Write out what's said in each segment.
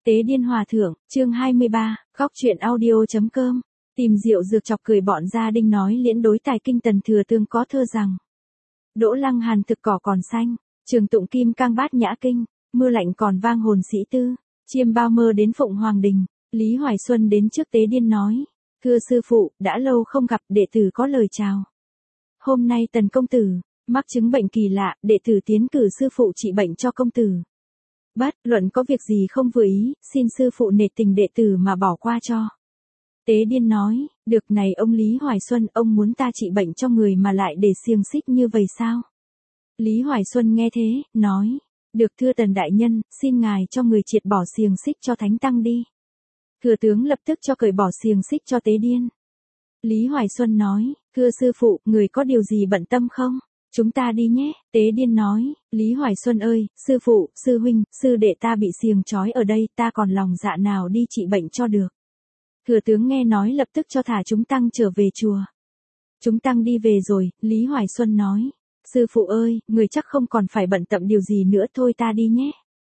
Tế điên hòa thượng, chương 23, góc truyện audio.com. Tìm rượu dược chọc cười bọn gia đình nói liễn đối tài kinh tần thừa tương có thơ rằng. Đỗ lăng hàn thực cỏ còn xanh, trường tụng kim cang bát nhã kinh, mưa lạnh còn vang hồn sĩ tư, chiêm bao mơ đến Phụng Hoàng Đình, Lý Hoài Xuân đến trước Tế điên nói. Thưa sư phụ, đã lâu không gặp, đệ tử có lời chào. Hôm nay Tần công tử mắc chứng bệnh kỳ lạ, đệ tử tiến cử sư phụ trị bệnh cho công tử. Bất luận có việc gì không vừa ý, xin sư phụ nể tình đệ tử mà bỏ qua cho. Tế điên nói, được này ông Lý Hoài Xuân, ông muốn ta trị bệnh cho người mà lại để xiềng xích như vậy sao? Lý Hoài Xuân nghe thế, nói, được thưa Tần đại nhân, xin ngài cho người triệt bỏ xiềng xích cho thánh tăng đi. Thừa tướng lập tức cho cởi bỏ xiềng xích cho Tế điên. Lý Hoài Xuân nói, thưa sư phụ, người có điều gì bận tâm không? Chúng ta đi nhé. Tế điên nói, Lý Hoài Xuân ơi, sư phụ, sư huynh, sư đệ ta bị xiềng trói ở đây, ta còn lòng dạ nào đi trị bệnh cho được. Thừa tướng nghe nói lập tức cho thả chúng tăng trở về chùa. Chúng tăng đi về rồi, Lý Hoài Xuân nói, sư phụ ơi, người chắc không còn phải bận tâm điều gì nữa, thôi ta đi nhé.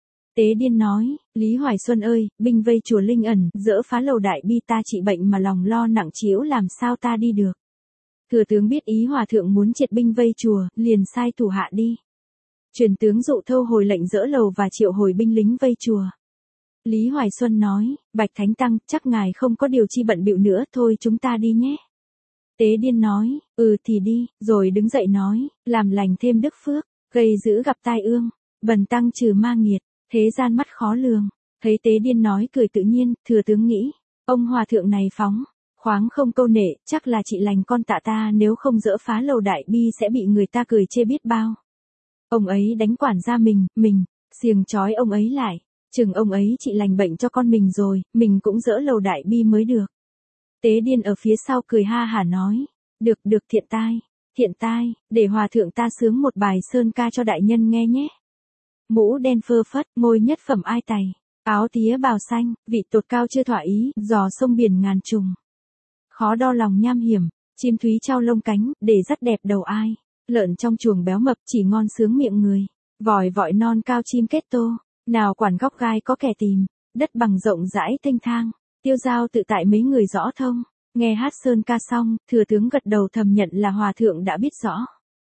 Tế điên nói, Lý Hoài Xuân ơi, binh vây chùa Linh Ẩn, dỡ phá lầu đại bi, ta trị bệnh mà lòng lo nặng trĩu, làm sao ta đi được. Thừa tướng biết ý hòa thượng muốn triệt binh vây chùa, liền sai thủ hạ đi. Truyền tướng Dụ Thâu hồi lệnh dỡ lầu và triệu hồi binh lính vây chùa. Lý Hoài Xuân nói, Bạch Thánh Tăng, chắc ngài không có điều chi bận bịu nữa, thôi chúng ta đi nhé. Tế điên nói, thì đi, rồi đứng dậy nói, làm lành thêm đức phước, gây dữ gặp tai ương, bần tăng trừ ma nghiệt, thế gian mắt khó lường. Thấy Tế điên nói cười tự nhiên, thừa tướng nghĩ, ông hòa thượng này phóng khoáng không câu nệ, chắc là chị lành con tạ ta, nếu không dỡ phá lầu đại bi sẽ bị người ta cười chê biết bao. Ông ấy đánh quản gia mình, xiềng trói ông ấy lại, chừng ông ấy chị lành bệnh cho con mình rồi, mình cũng dỡ lầu đại bi mới được. Tế điên ở phía sau cười ha hả nói, được thiện tai, để hòa thượng ta sướng một bài sơn ca cho đại nhân nghe nhé. Mũ đen phơ phất, ngôi nhất phẩm ai tày, áo tía bào xanh, vị tột cao chưa thỏa ý, giò sông biển ngàn trùng. Khó đo lòng nham hiểm, chim thúy trao lông cánh, để dắt đẹp đầu ai. Lợn trong chuồng béo mập chỉ ngon sướng miệng người. Vòi vọi non cao chim kết tô, nào quản góc gai có kẻ tìm. Đất bằng rộng rãi thênh thang, tiêu dao tự tại mấy người rõ thông. Nghe hát sơn ca xong, thừa tướng gật đầu thầm nhận là hòa thượng đã biết rõ.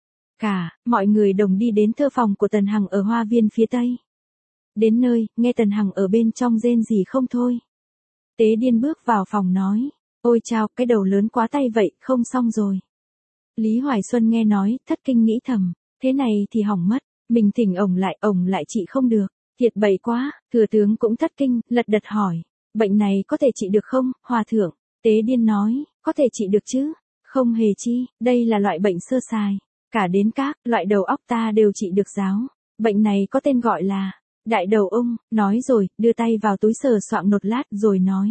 Mọi người đồng đi đến thơ phòng của Tần Hằng ở hoa viên phía tây. Đến nơi, nghe Tần Hằng ở bên trong rên gì không thôi. Tế điên bước vào phòng nói, ôi chao, cái đầu lớn quá tay vậy, không xong rồi. Lý Hoài Xuân nghe nói, thất kinh nghĩ thầm, thế này thì hỏng mất, mình thỉnh ổng lại trị không được, thiệt bậy quá. Thừa tướng cũng thất kinh, lật đật hỏi, bệnh này có thể trị được không, hòa thượng? Tế điên nói, có thể trị được chứ, không hề chi, đây là loại bệnh sơ sài, cả đến các loại đầu óc ta đều trị được giáo. Bệnh này có tên gọi là đại đầu ung. Nói rồi, đưa tay vào túi sờ soạng một lát rồi nói,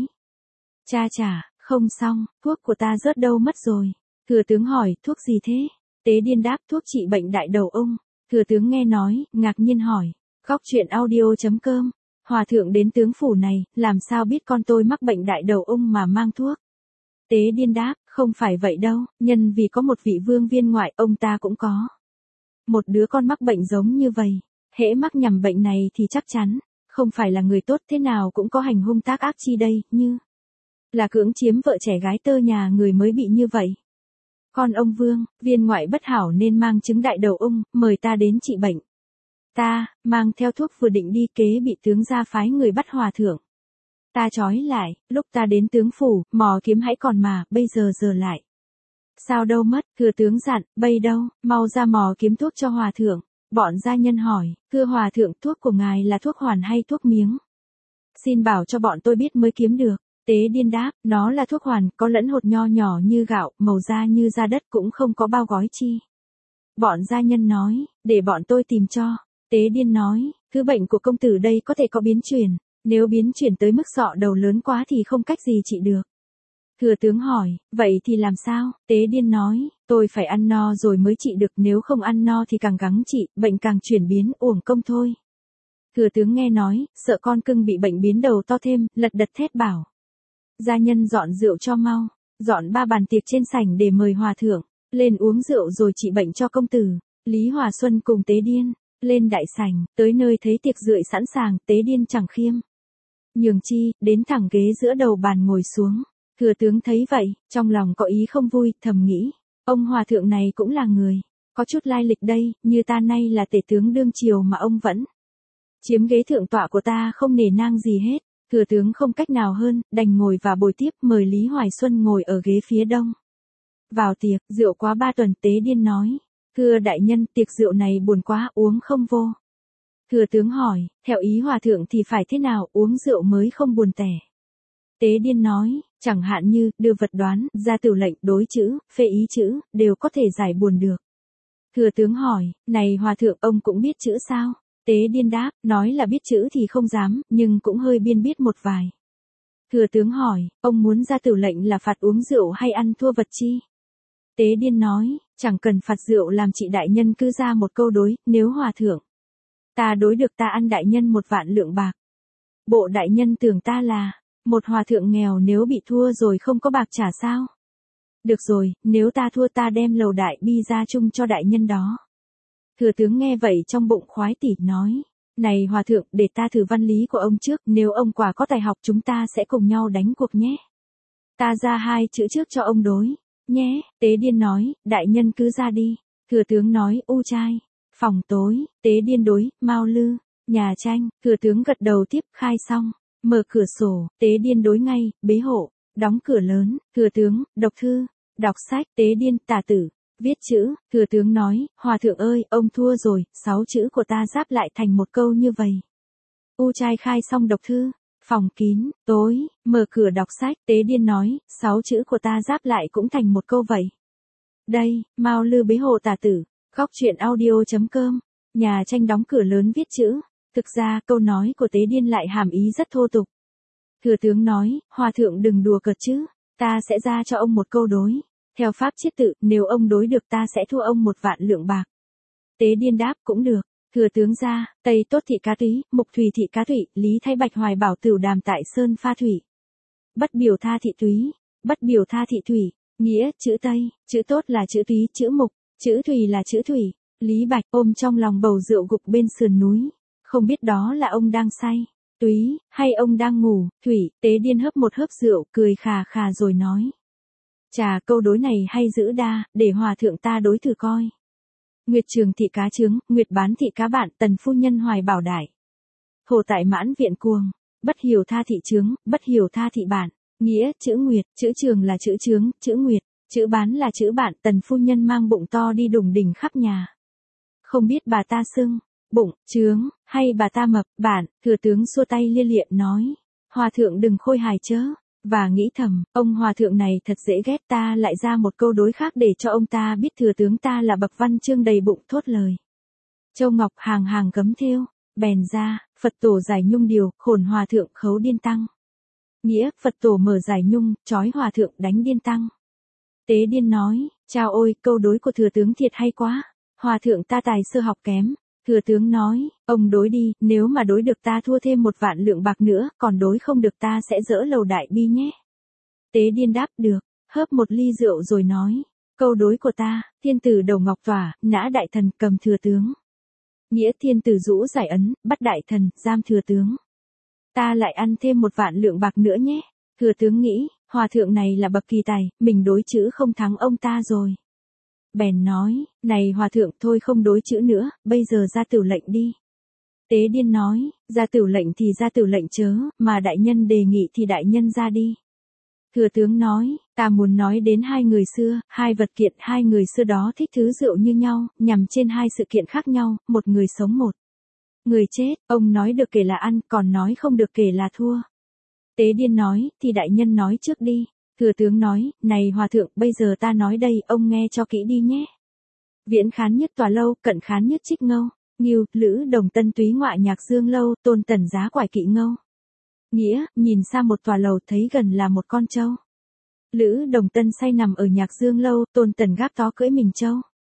chà, không xong, thuốc của ta rớt đâu mất rồi. Thừa tướng hỏi, thuốc gì thế? Tế điên đáp, thuốc trị bệnh đại đầu ung. Thừa tướng nghe nói, ngạc nhiên hỏi, góc truyện audio.com, hòa thượng đến tướng phủ này, làm sao biết con tôi mắc bệnh đại đầu ung mà mang thuốc? Tế điên đáp, không phải vậy đâu, nhân vì có một vị vương viên ngoại, ông ta cũng có một đứa con mắc bệnh giống như vậy. Hễ mắc nhầm bệnh này thì chắc chắn không phải là người tốt, thế nào cũng có hành hung tác ác chi đây, như là cưỡng chiếm vợ trẻ gái tơ nhà người mới bị như vậy. Con ông vương, viên ngoại bất hảo nên mang chứng đại đầu ung, mời ta đến trị bệnh. Ta, mang theo thuốc vừa định đi kế bị tướng gia phái người bắt hòa thượng. Ta trói lại, lúc ta đến tướng phủ, mò kiếm hãy còn mà, bây giờ lại. Sao đâu mất, thừa tướng dặn, bây đâu, mau ra mò kiếm thuốc cho hòa thượng. Bọn gia nhân hỏi, thưa hòa thượng, thuốc của ngài là thuốc hoàn hay thuốc miếng? Xin bảo cho bọn tôi biết mới kiếm được. Tế điên đáp, nó là thuốc hoàn, có lẫn hột nho nhỏ như gạo, màu da như da đất, cũng không có bao gói chi. Bọn gia nhân nói, để bọn tôi tìm cho. Tế điên nói, thứ bệnh của công tử đây có thể có biến chuyển, nếu biến chuyển tới mức sọ đầu lớn quá thì không cách gì trị được. Thừa tướng hỏi, vậy thì làm sao? Tế điên nói, tôi phải ăn no rồi mới trị được, nếu không ăn no thì càng gắng trị, bệnh càng chuyển biến, uổng công thôi. Thừa tướng nghe nói, sợ con cưng bị bệnh biến đầu to thêm, lật đật thét bảo. Gia nhân dọn rượu cho mau, dọn 3 bàn tiệc trên sảnh để mời hòa thượng, lên uống rượu rồi trị bệnh cho công tử. Lý Hòa Xuân cùng Tế điên, lên đại sảnh, tới nơi thấy tiệc rượu sẵn sàng, Tế điên chẳng khiêm Nhường chi, đến thẳng ghế giữa đầu bàn ngồi xuống. Thừa tướng thấy vậy, trong lòng có ý không vui, thầm nghĩ. Ông hòa thượng này cũng là người. Có chút lai lịch đây, như ta nay là tể tướng đương triều mà ông vẫn chiếm ghế thượng tọa của ta không nể nang gì hết. Thừa tướng không cách nào hơn, đành ngồi và bồi tiếp mời Lý Hoài Xuân ngồi ở ghế phía đông. Vào tiệc, rượu quá 3 tuần Tế Điên nói. Thưa đại nhân, tiệc rượu này buồn quá, uống không vô. Thừa tướng hỏi, theo ý hòa thượng thì phải thế nào, uống rượu mới không buồn tẻ. Tế Điên nói, chẳng hạn như, đưa vật đoán, ra tửu lệnh, đối chữ, phê ý chữ, đều có thể giải buồn được. Thừa tướng hỏi, này hòa thượng ông cũng biết chữ sao? Tế Điên đáp, nói là biết chữ thì không dám, nhưng cũng hơi biên biết một vài. Thừa tướng hỏi, ông muốn ra tửu lệnh là phạt uống rượu hay ăn thua vật chi? Tế Điên nói, chẳng cần phạt rượu làm chị đại nhân cứ ra một câu đối, nếu hòa thượng ta đối được ta ăn đại nhân 1 vạn lượng bạc. Bộ đại nhân tưởng ta là một hòa thượng nghèo, nếu bị thua rồi không có bạc trả sao? Được rồi, nếu ta thua ta đem lầu đại bi ra chung cho đại nhân đó. Thừa tướng nghe vậy trong bụng khoái tỉ nói, này hòa thượng, để ta thử văn lý của ông trước, nếu ông quả có tài học chúng ta sẽ cùng nhau đánh cuộc nhé. Ta ra 2 chữ trước cho ông đối, nhé. Tế Điên nói, đại nhân cứ ra đi. Thừa tướng nói, u trai, phòng tối. Tế Điên đối, Mao Lư, nhà tranh. Thừa tướng gật đầu tiếp, khai xong, mở cửa sổ. Tế Điên đối ngay, bế hộ, đóng cửa lớn. Thừa tướng, đọc thư, đọc sách. Tế Điên, tả tử, viết chữ. Thừa tướng nói, hòa thượng ơi, ông thua rồi, 6 chữ của ta giáp lại thành một câu như vậy. U trai khai xong đọc thư. Phòng kín, tối, mở cửa đọc sách. Tế Điên nói, 6 chữ của ta giáp lại cũng thành một câu vậy. Đây, Mao Lư bế hộ tả tử. Góc truyện audio.com. Nhà tranh đóng cửa lớn viết chữ. Thực ra, câu nói của Tế Điên lại hàm ý rất thô tục. Thừa tướng nói, hòa thượng đừng đùa cợt chứ. Ta sẽ ra cho ông một câu đối. Theo pháp chiết tự, nếu ông đối được ta sẽ thua ông 1 vạn lượng bạc. Tế Điên đáp, cũng được. Thừa tướng ra, Tây Tốt thị cá túy, Mục Thủy thị cá thủy, Lý Thay Bạch Hoài Bảo Tửu Đàm tại Sơn pha thủy. Bất biểu tha thị túy, bất biểu tha thị thủy. Nghĩa, chữ Tây, chữ Tốt là chữ túy, chữ Mục, chữ Thủy là chữ thủy. Lý Bạch ôm trong lòng bầu rượu gục bên sườn núi. Không biết đó là ông đang say, túy, hay ông đang ngủ. Thủy. Tế Điên hớp một hớp rượu, cười khà khà rồi nói. Chà, câu đối này hay dữ đa, để hòa thượng ta đối thử coi. Nguyệt Trường thị cá trướng, Nguyệt Bán thị cá bạn, Tần phu nhân Hoài Bảo đại. Hồ tại mãn viện cuồng, bất hiểu tha thị trướng, bất hiểu tha thị bạn. Nghĩa, chữ Nguyệt, chữ Trường là chữ trướng, chữ Nguyệt, chữ Bán là chữ bạn. Tần phu nhân mang bụng to đi đùng đỉnh khắp nhà. Không biết bà ta sưng, bụng, trướng, hay bà ta mập, bạn. Thừa tướng xua tay lia lịa nói. Hòa thượng đừng khôi hài chớ. Và nghĩ thầm, ông hòa thượng này thật dễ ghét, ta lại ra một câu đối khác để cho ông ta biết thừa tướng ta là bậc văn chương đầy bụng thốt lời. Châu Ngọc hàng hàng gấm thêu, bèn ra, Phật tổ giải nhung điều, khổn hòa thượng khấu điên tăng. Nghĩa, Phật tổ mở giải nhung, trói hòa thượng đánh điên tăng. Tế Điên nói, chao ôi, câu đối của thừa tướng thiệt hay quá, hòa thượng ta tài sơ học kém. Thừa tướng nói, ông đối đi, nếu mà đối được ta thua thêm 1 vạn lượng bạc nữa, còn đối không được ta sẽ dỡ lầu đại bi nhé. Tế Điên đáp, được, hớp một ly rượu rồi nói, câu đối của ta, thiên tử đầu ngọc tỏa, nã đại thần, cầm thừa tướng. Nghĩa, thiên tử rũ giải ấn, bắt đại thần, giam thừa tướng. Ta lại ăn thêm 1 vạn lượng bạc nữa nhé. Thừa tướng nghĩ, hòa thượng này là bậc kỳ tài, mình đối chữ không thắng ông ta rồi. Bèn nói, này hòa thượng thôi không đối chữ nữa, bây giờ ra tửu lệnh đi. Tế Điên nói, ra tửu lệnh thì ra tửu lệnh chớ, mà đại nhân đề nghị thì đại nhân ra đi. Thừa tướng nói, ta muốn nói đến 2 người xưa, 2 vật kiện, 2 người xưa đó thích thứ rượu như nhau, nhằm trên 2 sự kiện khác nhau, một người sống một người chết, ông nói được kể là ăn, còn nói không được kể là thua. Tế Điên nói, thì đại nhân nói trước đi. Thừa tướng nói, này hòa thượng, bây giờ ta nói đây, ông nghe cho kỹ đi nhé. Viễn khán nhất tòa lâu, cận khán nhất trích ngâu, Ngưu, Lữ Đồng Tân túy ngoạ nhạc dương lâu, Tôn Tần giá quải kỵ ngâu. Nghĩa, nhìn xa một tòa lầu thấy gần là một con trâu. Lữ Đồng Tân say nằm ở nhạc dương lâu, Tôn Tần gác tó cưỡi mình trâu.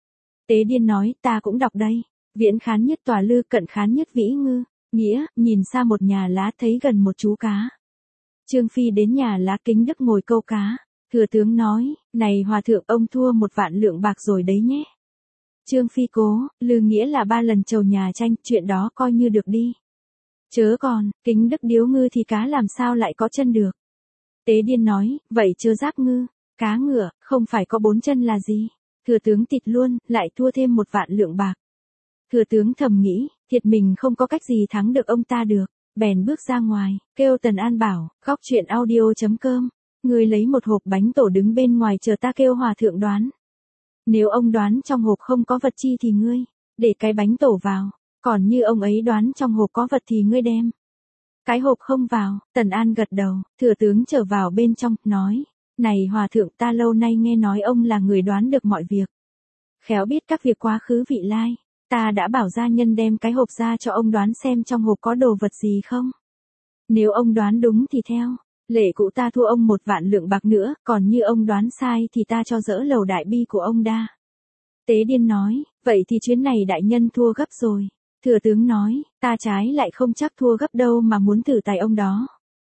Tế Điên nói, ta cũng đọc đây. Viễn khán nhất tòa lư, cận khán nhất vĩ ngư. Nghĩa, nhìn xa một nhà lá thấy gần một chú cá. Trương Phi đến nhà lá Kính Đức ngồi câu cá. Thừa tướng nói, này hòa thượng ông thua 1 vạn lượng bạc rồi đấy nhé. Trương Phi cố, Lư Nghĩa là 3 lần chầu nhà tranh, chuyện đó coi như được đi. Chớ còn, kính đức điếu ngư thì cá làm sao lại có chân được. Tế Điên nói, vậy chớ giáp ngư, cá ngựa, không phải có 4 chân là gì. Thừa tướng tịt luôn, lại thua thêm 1 vạn lượng bạc. Thừa tướng thầm nghĩ, thiệt mình không có cách gì thắng được ông ta được. Bèn bước ra ngoài, kêu Tần An bảo, góc chuyện audio.com. Ngươi lấy một hộp bánh tổ đứng bên ngoài chờ ta kêu hòa thượng đoán. Nếu ông đoán trong hộp không có vật chi thì ngươi, để cái bánh tổ vào. Còn như ông ấy đoán trong hộp có vật thì ngươi đem cái hộp không vào. Tần An gật đầu, thừa tướng trở vào bên trong, nói. Này hòa thượng, ta lâu nay nghe nói ông là người đoán được mọi việc. Khéo biết các việc quá khứ vị lai. Ta đã bảo gia nhân đem cái hộp ra cho ông đoán xem trong hộp có đồ vật gì không. Nếu ông đoán đúng thì theo lệ cụ ta thua ông 1 vạn lượng bạc nữa, còn như ông đoán sai thì ta cho dỡ lầu đại bi của ông đa. Tế Điên nói, vậy thì chuyến này đại nhân thua gấp rồi. Thừa tướng nói, ta trái lại không chắc thua gấp đâu mà muốn thử tài ông đó.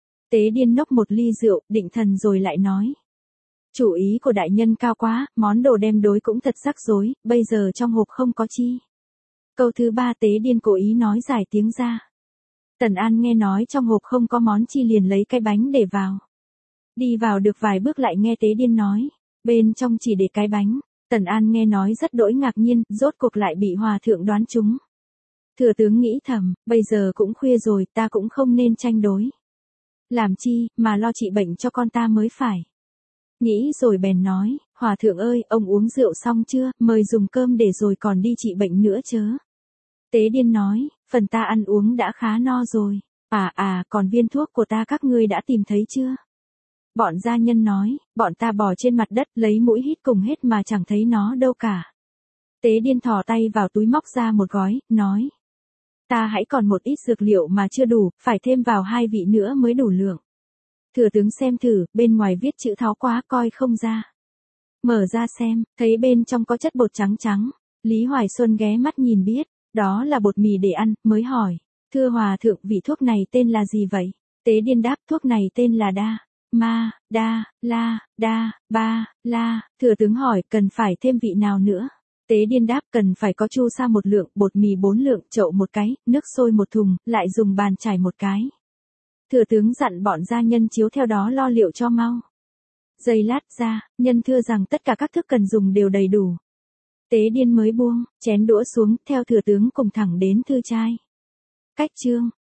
Tế Điên nốc một ly rượu, định thần rồi lại nói. Chủ ý của đại nhân cao quá, món đồ đem đối cũng thật rắc rối, bây giờ trong hộp không có chi. Câu thứ 3 Tế Điên cố ý nói dài tiếng ra. Tần An nghe nói trong hộp không có món chi liền lấy cái bánh để vào. Đi vào được vài bước lại nghe Tế Điên nói, bên trong chỉ để cái bánh. Tần An nghe nói rất đỗi ngạc nhiên, rốt cuộc lại bị hòa thượng đoán trúng. Thừa tướng nghĩ thầm, bây giờ cũng khuya rồi, ta cũng không nên tranh đối. Làm chi, mà lo trị bệnh cho con ta mới phải. Nghĩ rồi bèn nói, hòa thượng ơi, ông uống rượu xong chưa, mời dùng cơm để rồi còn đi trị bệnh nữa chớ. Tế Điên nói, phần ta ăn uống đã khá no rồi. Còn viên thuốc của ta các ngươi đã tìm thấy chưa? Bọn gia nhân nói, bọn ta bò trên mặt đất lấy mũi hít cùng hết mà chẳng thấy nó đâu cả. Tế Điên thò tay vào túi móc ra một gói, nói. Ta hãy còn một ít dược liệu mà chưa đủ, phải thêm vào 2 vị nữa mới đủ lượng. Thừa tướng xem thử, bên ngoài viết chữ tháo quá coi không ra. Mở ra xem, thấy bên trong có chất bột trắng trắng. Lý Hoài Xuân ghé mắt nhìn biết, đó là bột mì để ăn, mới hỏi. Thưa hòa thượng, vị thuốc này tên là gì vậy? Tế Điên đáp, thuốc này tên là ba la. Thừa tướng hỏi, cần phải thêm vị nào nữa? Tế Điên đáp, cần phải có chu sa 1 lượng, bột mì 4 lượng, chậu 1 cái, nước sôi 1 thùng, lại dùng bàn chải 1 cái. Thừa tướng dặn bọn gia nhân chiếu theo đó lo liệu cho mau. Giây lát ra, nhân thưa rằng tất cả các thức cần dùng đều đầy đủ. Tế Điên mới buông chén đũa xuống, theo thừa tướng cùng thẳng đến thư trai. Cách chương